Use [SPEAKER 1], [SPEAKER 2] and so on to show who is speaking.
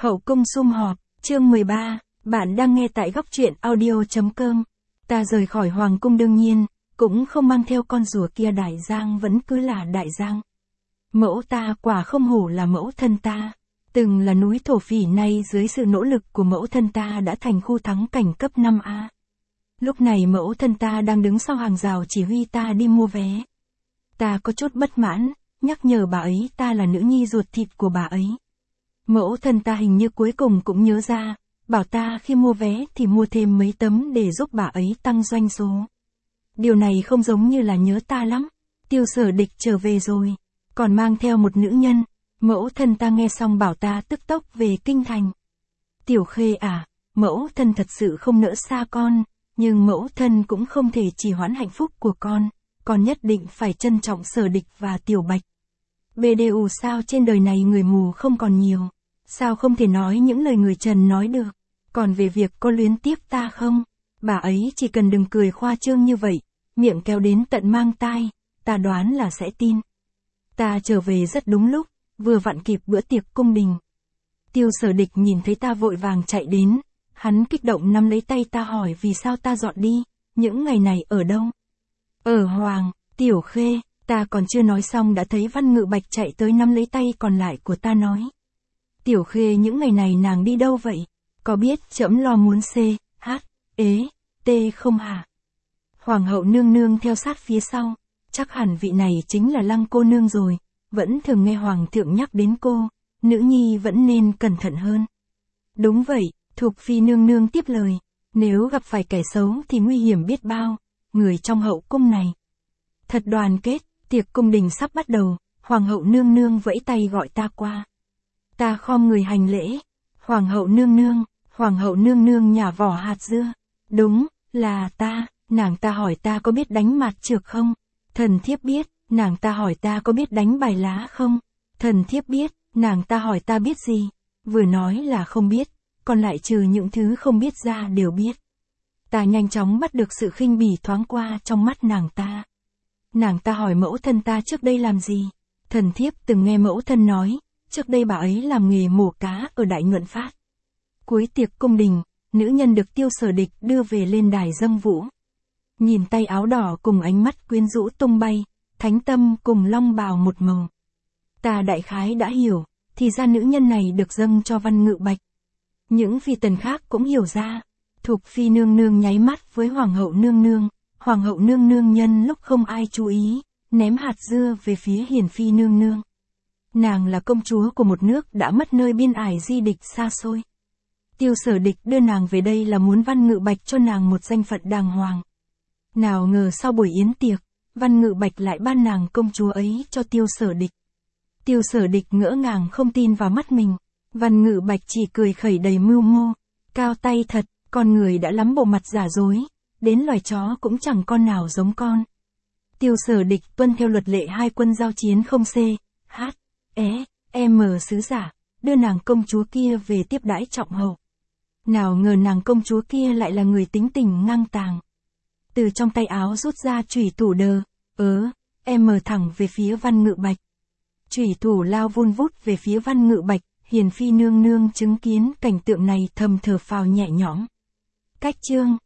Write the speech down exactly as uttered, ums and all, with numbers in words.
[SPEAKER 1] Hậu cung sum họp, chương mười ba, bạn đang nghe tại góc truyện audio chấm com. Ta rời khỏi hoàng cung đương nhiên, cũng không mang theo con rùa kia, Đại Giang vẫn cứ là Đại Giang. Mẫu ta quả không hổ là mẫu thân ta. Từng là núi thổ phỉ, nay dưới sự nỗ lực của mẫu thân ta đã thành khu thắng cảnh cấp năm A. Lúc này mẫu thân ta đang đứng sau hàng rào chỉ huy ta đi mua vé. Ta có chút bất mãn, nhắc nhở bà ấy ta là nữ nhi ruột thịt của bà ấy. Mẫu thân ta hình như cuối cùng cũng nhớ ra, bảo ta khi mua vé thì mua thêm mấy tấm để giúp bà ấy tăng doanh số. Điều này không giống như là nhớ ta lắm. Tiêu Sở Địch trở về rồi, còn mang theo một nữ nhân. Mẫu thân ta nghe xong bảo ta tức tốc về kinh thành. Tiểu Khê à, mẫu thân thật sự không nỡ xa con, nhưng mẫu thân cũng không thể trì hoãn hạnh phúc của con, con nhất định phải trân trọng Sở Địch và Tiểu Bạch. bê đê u sao trên đời này người mù không còn nhiều, sao không thể nói những lời người trần nói được. Còn về việc có luyến tiếc ta không, bà ấy chỉ cần đừng cười khoa trương như vậy, miệng kéo đến tận mang tai, ta đoán là sẽ tin. Ta trở về rất đúng lúc, vừa vặn kịp bữa tiệc cung đình. Tiêu Sở Địch nhìn thấy ta vội vàng chạy đến, hắn kích động nắm lấy tay ta hỏi vì sao ta dọn đi, những ngày này ở đâu? Ở Hoàng, Tiểu Khê, ta còn chưa nói xong đã thấy Văn Ngự Bạch chạy tới nắm lấy tay còn lại của ta nói. Tiểu Khê những ngày này nàng đi đâu vậy? Có biết trẫm lo muốn c, h, ế, t không hả? Hoàng hậu nương nương theo sát phía sau, chắc hẳn vị này chính là Lăng cô nương rồi, vẫn thường nghe hoàng thượng nhắc đến cô, nữ nhi vẫn nên cẩn thận hơn. Đúng vậy, Thục phi nương nương tiếp lời, nếu gặp phải kẻ xấu thì nguy hiểm biết bao, người trong hậu cung này thật đoàn kết. Tiệc cung đình sắp bắt đầu, hoàng hậu nương nương vẫy tay gọi ta qua. Ta khom người hành lễ. Hoàng hậu nương nương, hoàng hậu nương nương nhả vỏ hạt dưa. Đúng, là ta. Nàng ta hỏi ta có biết đánh mạt trược không? Thần thiếp biết. Nàng ta hỏi ta có biết đánh bài lá không? Thần thiếp biết. Nàng ta hỏi ta biết gì? Vừa nói là không biết, còn lại trừ những thứ không biết ra đều biết. Ta nhanh chóng bắt được sự khinh bỉ thoáng qua trong mắt nàng ta. Nàng ta hỏi mẫu thân ta trước đây làm gì? Thần thiếp từng nghe mẫu thân nói, trước đây bà ấy làm nghề mổ cá ở Đại Nhuận Phát. Cuối tiệc cung đình, nữ nhân được Tiêu Sở Địch đưa về lên đài dâng vũ. Nhìn tay áo đỏ cùng ánh mắt quyến rũ tung bay, thánh tâm cùng long bào một màu. Ta đại khái đã hiểu, thì ra nữ nhân này được dâng cho Văn Ngự Bạch. Những phi tần khác cũng hiểu ra. Thục phi nương nương nháy mắt với hoàng hậu nương nương. Hoàng hậu nương nương nhân lúc không ai chú ý, ném hạt dưa về phía hiền phi nương nương. Nàng là công chúa của một nước đã mất nơi biên ải di địch xa xôi. Tiêu Sở Địch đưa nàng về đây là muốn Văn Ngự Bạch cho nàng một danh phận đàng hoàng. Nào ngờ sau buổi yến tiệc, Văn Ngự Bạch lại ban nàng công chúa ấy cho Tiêu Sở Địch. Tiêu Sở Địch ngỡ ngàng không tin vào mắt mình. Văn Ngự Bạch chỉ cười khẩy đầy mưu mô. Cao tay thật, con người đã lắm bộ mặt giả dối, đến loài chó cũng chẳng con nào giống con. Tiêu Sở Địch tuân theo luật lệ hai quân giao chiến không c, h, e, m sứ giả, đưa nàng công chúa kia về tiếp đãi trọng hậu. Nào ngờ nàng công chúa kia lại là người tính tình ngang tàng. Từ trong tay áo rút ra chủy thủ đờ, ớ, em thẳng về phía Văn Ngự Bạch. Chủy thủ lao vun vút về phía Văn Ngự Bạch, hiền phi nương nương chứng kiến cảnh tượng này thầm thở phào nhẹ nhõm. Cách chương